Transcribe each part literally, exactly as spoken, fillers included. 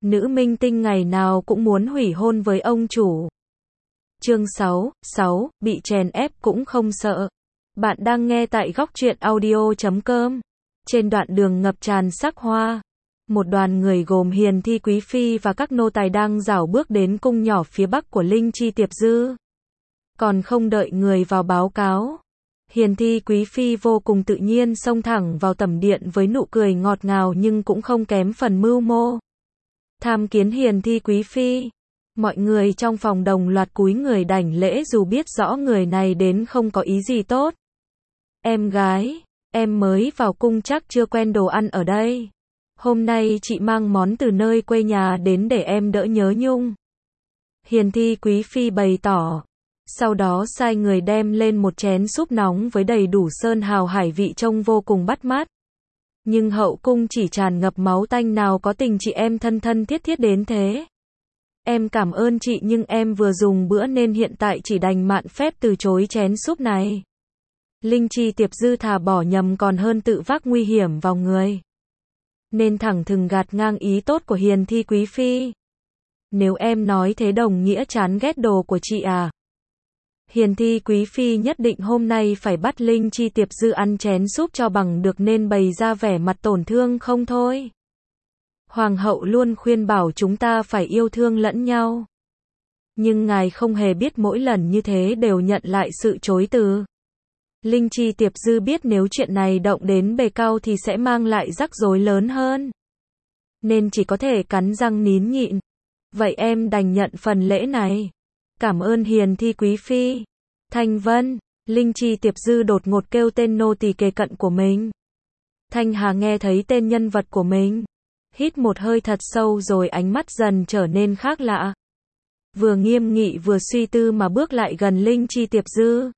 Nữ minh tinh ngày nào cũng muốn hủy hôn với ông chủ. Chương sáu, sáu, bị chèn ép cũng không sợ. Bạn đang nghe tại góc truyện audio chấm com. Trên đoạn đường ngập tràn sắc hoa, một đoàn người gồm Hiền Thi Quý Phi và các nô tài đang rảo bước đến cung nhỏ phía bắc của Linh Chi Tiệp Dư. Còn không đợi người vào báo cáo, Hiền Thi Quý Phi vô cùng tự nhiên xông thẳng vào tẩm điện với nụ cười ngọt ngào nhưng cũng không kém phần mưu mô. Tham kiến Hiền Thi Quý Phi. Mọi người trong phòng đồng loạt cúi người đảnh lễ dù biết rõ người này đến không có ý gì tốt. Em gái, em mới vào cung chắc chưa quen đồ ăn ở đây. Hôm nay chị mang món từ nơi quê nhà đến để em đỡ nhớ nhung. Hiền Thi Quý Phi bày tỏ. Sau đó sai người đem lên một chén súp nóng với đầy đủ sơn hào hải vị trông vô cùng bắt mắt. Nhưng hậu cung chỉ tràn ngập máu tanh nào có tình chị em thân thân thiết thiết đến thế. Em cảm ơn chị nhưng em vừa dùng bữa nên hiện tại chỉ đành mạn phép từ chối chén súp này. Linh Chi Tiệp Dư thà bỏ nhầm còn hơn tự vác nguy hiểm vào người. Nên thẳng thừng gạt ngang ý tốt của Hiền Thi Quý Phi. Nếu em nói thế đồng nghĩa chán ghét đồ của chị à? Hiền Thi Quý Phi nhất định hôm nay phải bắt Linh Chi Tiệp Dư ăn chén súp cho bằng được nên bày ra vẻ mặt tổn thương không thôi. Hoàng hậu luôn khuyên bảo chúng ta phải yêu thương lẫn nhau. Nhưng ngài không hề biết mỗi lần như thế đều nhận lại sự chối từ. Linh Chi Tiệp Dư biết nếu chuyện này động đến bề cao thì sẽ mang lại rắc rối lớn hơn. Nên chỉ có thể cắn răng nín nhịn. Vậy em đành nhận phần lễ này. Cảm ơn Hiền Thi Quý Phi. Thanh Vân, Linh Chi Tiệp Dư đột ngột kêu tên nô tỳ kề cận của mình. Thanh Hà nghe thấy tên nhân vật của mình. Hít một hơi thật sâu rồi ánh mắt dần trở nên khác lạ. Vừa nghiêm nghị vừa suy tư mà bước lại gần Linh Chi Tiệp Dư.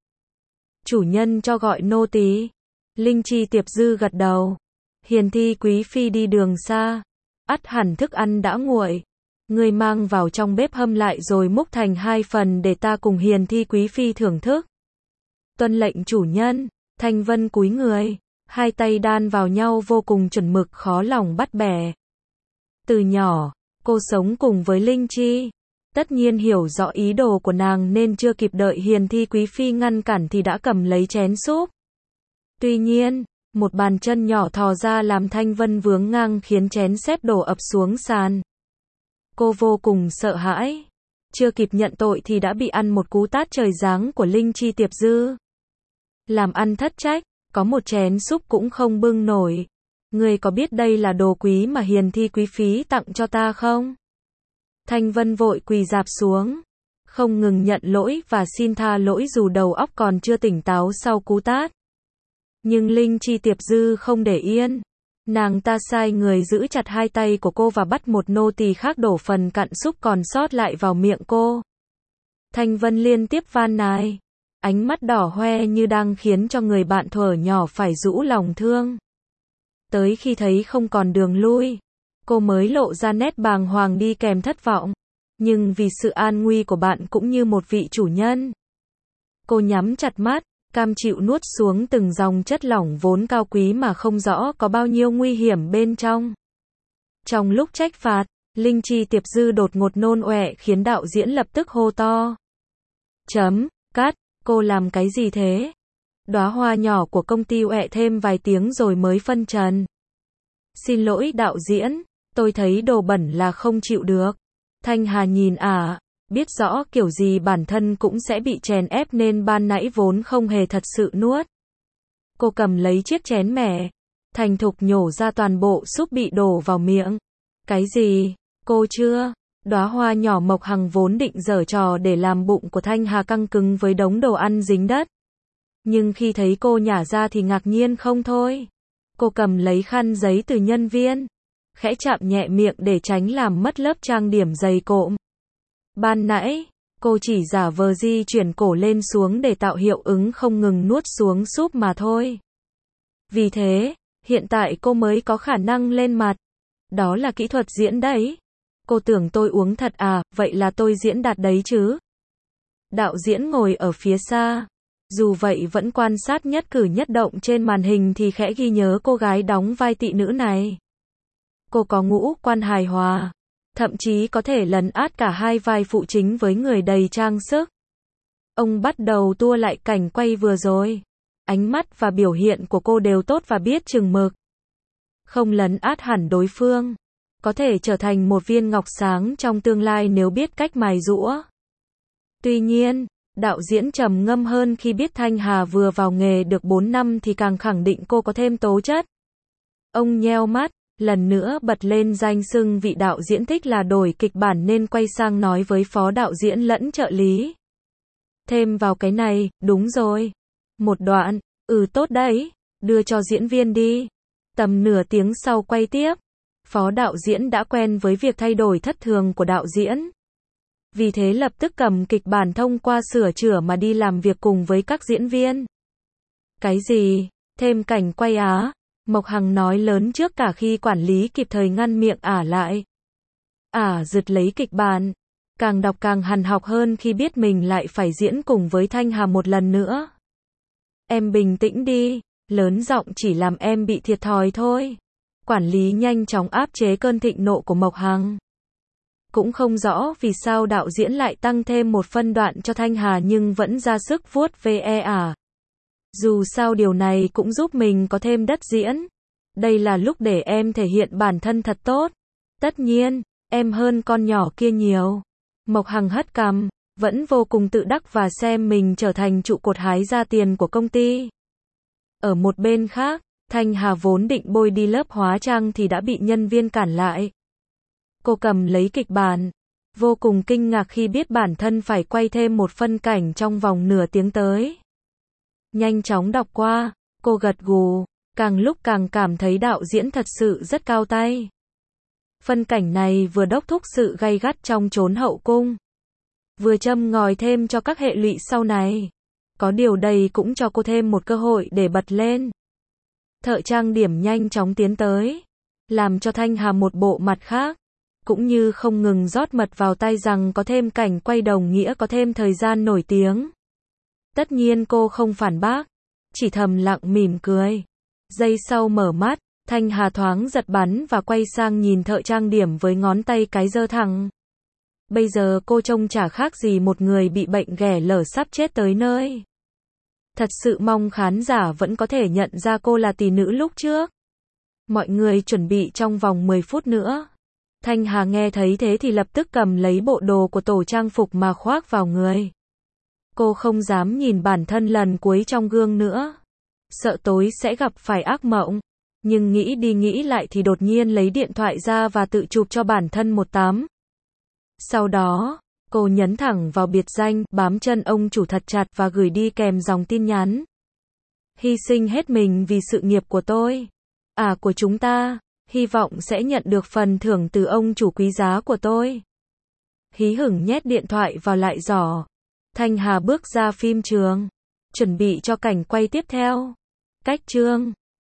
Chủ nhân cho gọi nô tỳ. Linh Chi Tiệp Dư gật đầu. Hiền Thi Quý Phi đi đường xa. Ắt hẳn thức ăn đã nguội. Ngươi mang vào trong bếp hâm lại rồi múc thành hai phần để ta cùng Hiền Thi Quý Phi thưởng thức. Tuân lệnh chủ nhân. Thanh Vân cúi người. Hai tay đan vào nhau vô cùng chuẩn mực khó lòng bắt bẻ. Từ nhỏ, cô sống cùng với Linh Chi. Tất nhiên hiểu rõ ý đồ của nàng nên chưa kịp đợi Hiền Thi Quý Phi ngăn cản thì đã cầm lấy chén súp. Tuy nhiên, một bàn chân nhỏ thò ra làm Thanh Vân vướng ngang khiến chén xếp đổ ập xuống sàn. Cô vô cùng sợ hãi. Chưa kịp nhận tội thì đã bị ăn một cú tát trời giáng của Linh Chi Tiệp Dư. Làm ăn thất trách, có một chén súp cũng không bưng nổi. Ngươi có biết đây là đồ quý mà Hiền Thi Quý Phi tặng cho ta không? Thanh Vân vội quỳ rạp xuống. Không ngừng nhận lỗi và xin tha lỗi dù đầu óc còn chưa tỉnh táo sau cú tát. Nhưng Linh Chi Tiệp Dư không để yên. Nàng ta sai người giữ chặt hai tay của cô và bắt một nô tỳ khác đổ phần cặn súp còn sót lại vào miệng cô. Thanh Vân liên tiếp van nài. Ánh mắt đỏ hoe như đang khiến cho người bạn thuở nhỏ phải rũ lòng thương. Tới khi thấy không còn đường lui, cô mới lộ ra nét bàng hoàng đi kèm thất vọng. Nhưng vì sự an nguy của bạn cũng như một vị chủ nhân, cô nhắm chặt mắt, cam chịu nuốt xuống từng dòng chất lỏng vốn cao quý mà không rõ có bao nhiêu nguy hiểm bên trong. Trong lúc trách phạt, Linh Chi Tiệp Dư đột ngột nôn ọe khiến đạo diễn lập tức hô to. Chấm, cắt, cô làm cái gì thế? Đóa hoa nhỏ của công ty ọe thêm vài tiếng rồi mới phân trần. Xin lỗi đạo diễn, tôi thấy đồ bẩn là không chịu được. Thanh Hà nhìn ả, à, biết rõ kiểu gì bản thân cũng sẽ bị chèn ép nên ban nãy vốn không hề thật sự nuốt. Cô cầm lấy chiếc chén mẻ, thành thục nhổ ra toàn bộ súp bị đổ vào miệng. Cái gì? Cô chưa? Đóa hoa nhỏ Mộc Hằng vốn định giở trò để làm bụng của Thanh Hà căng cứng với đống đồ ăn dính đất. Nhưng khi thấy cô nhả ra thì ngạc nhiên không thôi. Cô cầm lấy khăn giấy từ nhân viên, khẽ chạm nhẹ miệng để tránh làm mất lớp trang điểm dày cộm. Ban nãy, cô chỉ giả vờ di chuyển cổ lên xuống để tạo hiệu ứng không ngừng nuốt xuống súp mà thôi. Vì thế, hiện tại cô mới có khả năng lên mặt. Đó là kỹ thuật diễn đấy. Cô tưởng tôi uống thật à, vậy là tôi diễn đạt đấy chứ. Đạo diễn ngồi ở phía xa. Dù vậy vẫn quan sát nhất cử nhất động trên màn hình thì khẽ ghi nhớ cô gái đóng vai tị nữ này. Cô có ngũ quan hài hòa, thậm chí có thể lấn át cả hai vai phụ chính với người đầy trang sức. Ông bắt đầu tua lại cảnh quay vừa rồi. Ánh mắt và biểu hiện của cô đều tốt và biết chừng mực. Không lấn át hẳn đối phương. Có thể trở thành một viên ngọc sáng trong tương lai nếu biết cách mài giũa. Tuy nhiên, đạo diễn trầm ngâm hơn khi biết Thanh Hà vừa vào nghề được bốn năm thì càng khẳng định cô có thêm tố chất. Ông nheo mắt, lần nữa bật lên danh xưng vị đạo diễn thích là đổi kịch bản nên quay sang nói với phó đạo diễn lẫn trợ lý. Thêm vào cái này, đúng rồi. Một đoạn, ừ tốt đấy, đưa cho diễn viên đi. Tầm nửa tiếng sau quay tiếp. Phó đạo diễn đã quen với việc thay đổi thất thường của đạo diễn. Vì thế lập tức cầm kịch bản thông qua sửa chữa mà đi làm việc cùng với các diễn viên. Cái gì? Thêm cảnh quay á? Mộc Hằng nói lớn trước cả khi quản lý kịp thời ngăn miệng ả lại. Ả giật lấy kịch bản. Càng đọc càng hằn học hơn khi biết mình lại phải diễn cùng với Thanh Hà một lần nữa. Em bình tĩnh đi, lớn giọng chỉ làm em bị thiệt thòi thôi. Quản lý nhanh chóng áp chế cơn thịnh nộ của Mộc Hằng. Cũng không rõ vì sao đạo diễn lại tăng thêm một phân đoạn cho Thanh Hà nhưng vẫn ra sức vuốt ve ả. Dù sao điều này cũng giúp mình có thêm đất diễn. Đây là lúc để em thể hiện bản thân thật tốt. Tất nhiên, em hơn con nhỏ kia nhiều. Mộc Hằng hất cằm, vẫn vô cùng tự đắc và xem mình trở thành trụ cột hái ra tiền của công ty. Ở một bên khác, Thanh Hà vốn định bôi đi lớp hóa trang thì đã bị nhân viên cản lại. Cô cầm lấy kịch bản, vô cùng kinh ngạc khi biết bản thân phải quay thêm một phân cảnh trong vòng nửa tiếng tới. Nhanh chóng đọc qua, cô gật gù, càng lúc càng cảm thấy đạo diễn thật sự rất cao tay. Phân cảnh này vừa đốc thúc sự gay gắt trong chốn hậu cung, vừa châm ngòi thêm cho các hệ lụy sau này. Có điều đây cũng cho cô thêm một cơ hội để bật lên. Thợ trang điểm nhanh chóng tiến tới, làm cho Thanh Hà một bộ mặt khác, cũng như không ngừng rót mật vào tay rằng có thêm cảnh quay đồng nghĩa có thêm thời gian nổi tiếng. Tất nhiên cô không phản bác, chỉ thầm lặng mỉm cười. Giây sau mở mắt, Thanh Hà thoáng giật bắn và quay sang nhìn thợ trang điểm với ngón tay cái giơ thẳng. Bây giờ cô trông chả khác gì một người bị bệnh ghẻ lở sắp chết tới nơi. Thật sự mong khán giả vẫn có thể nhận ra cô là tỷ nữ lúc trước. Mọi người chuẩn bị trong vòng mười phút nữa. Thanh Hà nghe thấy thế thì lập tức cầm lấy bộ đồ của tổ trang phục mà khoác vào người. Cô không dám nhìn bản thân lần cuối trong gương nữa. Sợ tối sẽ gặp phải ác mộng. Nhưng nghĩ đi nghĩ lại thì đột nhiên lấy điện thoại ra và tự chụp cho bản thân một tấm. Sau đó, cô nhấn thẳng vào biệt danh, bám chân ông chủ thật chặt và gửi đi kèm dòng tin nhắn. Hy sinh hết mình vì sự nghiệp của tôi. À của chúng ta, hy vọng sẽ nhận được phần thưởng từ ông chủ quý giá của tôi. Hí hửng nhét điện thoại vào lại giỏ. Thanh Hà bước ra phim trường, chuẩn bị cho cảnh quay tiếp theo. Cách chương